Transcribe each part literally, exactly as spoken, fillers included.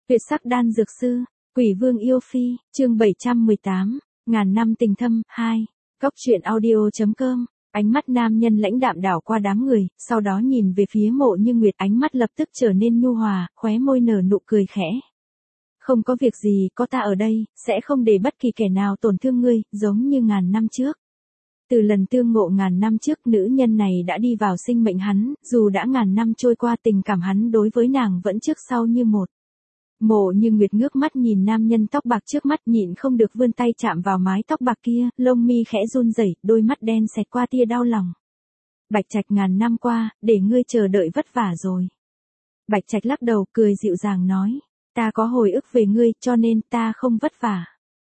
Tuyệt sắc đan dược sư, Quỷ Vương yêu phi, chương bảy trăm mười tám, ngàn năm tình thâm, hai. Góc truyện audio.com. Ánh mắt nam nhân lãnh đạm đảo qua đám người, sau đó nhìn về phía Mộ Như Nguyệt, ánh mắt lập tức trở nên nhu hòa, khóe môi nở nụ cười khẽ. Không có việc gì, có ta ở đây, sẽ không để bất kỳ kẻ nào tổn thương ngươi, giống như ngàn năm trước. Từ lần tương ngộ ngàn năm trước, nữ nhân này đã đi vào sinh mệnh hắn, dù đã ngàn năm trôi qua, tình cảm hắn đối với nàng vẫn trước sau như một. Mộ Như Nguyệt ngước mắt nhìn nam nhân tóc bạc trước mắt, nhịn không được vươn tay chạm vào mái tóc bạc kia, lông mi khẽ run rẩy, đôi mắt đen xẹt qua tia đau lòng. Bạch Trạch, ngàn năm qua, để ngươi chờ đợi vất vả rồi. Bạch Trạch lắc đầu, cười dịu dàng nói, ta có hồi ức về ngươi, cho nên ta không vất vả.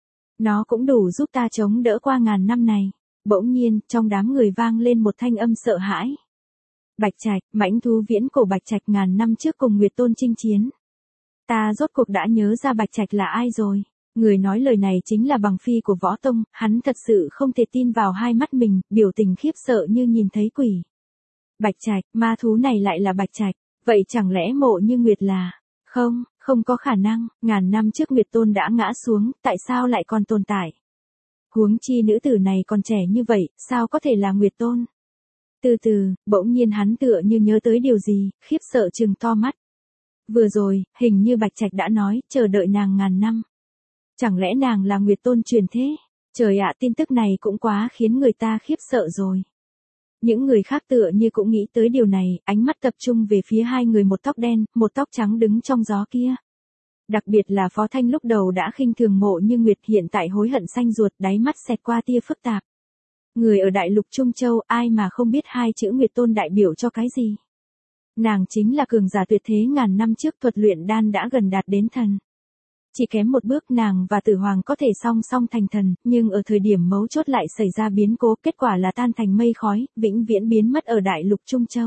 Nó cũng đủ giúp ta chống đỡ qua ngàn năm này. Bỗng nhiên, trong đám người vang lên một thanh âm sợ hãi. Bạch Trạch, mãnh thú viễn cổ Bạch Trạch ngàn năm trước cùng Nguyệt Tôn chinh chiến. Ta rốt cuộc đã nhớ ra Bạch Trạch là ai rồi. Người nói lời này chính là Bằng Phi của Võ Tông, hắn thật sự không thể tin vào hai mắt mình, biểu tình khiếp sợ như nhìn thấy quỷ. Bạch Trạch, ma thú này lại là Bạch Trạch, vậy chẳng lẽ Mộ Như Nguyệt là... Không, không có khả năng, ngàn năm trước Nguyệt Tôn đã ngã xuống, tại sao lại còn tồn tại? Huống chi nữ tử này còn trẻ như vậy, sao có thể là Nguyệt Tôn? Từ từ, bỗng nhiên hắn tựa như nhớ tới điều gì, khiếp sợ trừng to mắt. Vừa rồi, hình như Bạch Trạch đã nói, chờ đợi nàng ngàn năm. Chẳng lẽ nàng là Nguyệt Tôn truyền thế? Trời ạ, tin tức này cũng quá khiến người ta khiếp sợ rồi. Những người khác tựa như cũng nghĩ tới điều này, ánh mắt tập trung về phía hai người một tóc đen, một tóc trắng đứng trong gió kia. Đặc biệt là Phó Thanh lúc đầu đã khinh thường Mộ Như Nguyệt, hiện tại hối hận xanh ruột, đáy mắt xẹt qua tia phức tạp. Người ở Đại Lục Trung Châu, ai mà không biết hai chữ Nguyệt Tôn đại biểu cho cái gì? Nàng chính là cường giả tuyệt thế ngàn năm trước, thuật luyện đan đã gần đạt đến thần. Chỉ kém một bước nàng và Tử Hoàng có thể song song thành thần, nhưng ở thời điểm mấu chốt lại xảy ra biến cố, kết quả là tan thành mây khói, vĩnh viễn biến mất ở Đại Lục Trung Châu.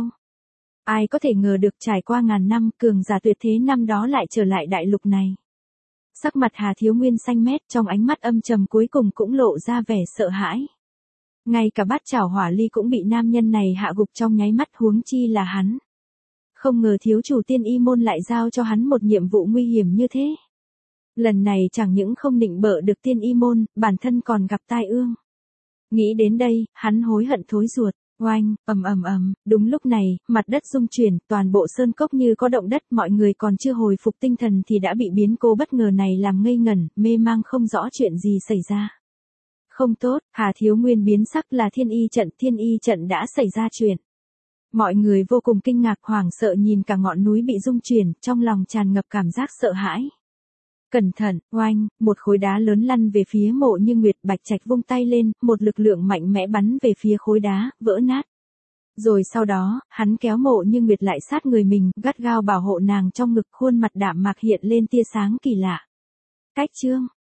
Ai có thể ngờ được trải qua ngàn năm, cường giả tuyệt thế năm đó lại trở lại đại lục này. Sắc mặt Hà Thiếu Nguyên xanh mét, trong ánh mắt âm trầm cuối cùng cũng lộ ra vẻ sợ hãi. Ngay cả bát chảo hỏa ly cũng bị nam nhân này hạ gục trong nháy mắt, huống chi là hắn. Không ngờ thiếu chủ Tiên Y môn lại giao cho hắn một nhiệm vụ nguy hiểm như thế. Lần này chẳng những không nịnh bợ được Tiên Y môn, bản thân còn gặp tai ương. Nghĩ đến đây, hắn hối hận thối ruột. Oanh, ầm ầm ầm, đúng lúc này, mặt đất rung chuyển, toàn bộ sơn cốc như có động đất, mọi người còn chưa hồi phục tinh thần thì đã bị biến cố bất ngờ này làm ngây ngẩn, mê mang không rõ chuyện gì xảy ra. Không tốt, Hà Thiếu Nguyên biến sắc, là thiên y trận, thiên y trận đã xảy ra chuyện. Mọi người vô cùng kinh ngạc, hoảng sợ nhìn cả ngọn núi bị rung chuyển, trong lòng tràn ngập cảm giác sợ hãi. Cẩn thận, oanh, một khối đá lớn lăn về phía Mộ Như Nguyệt, Bạch Trạch vung tay lên, một lực lượng mạnh mẽ bắn về phía khối đá, vỡ nát. Rồi sau đó, hắn kéo Mộ Như Nguyệt lại sát người mình, gắt gao bảo hộ nàng trong ngực, khuôn mặt đạm mạc hiện lên tia sáng kỳ lạ. Cách chương,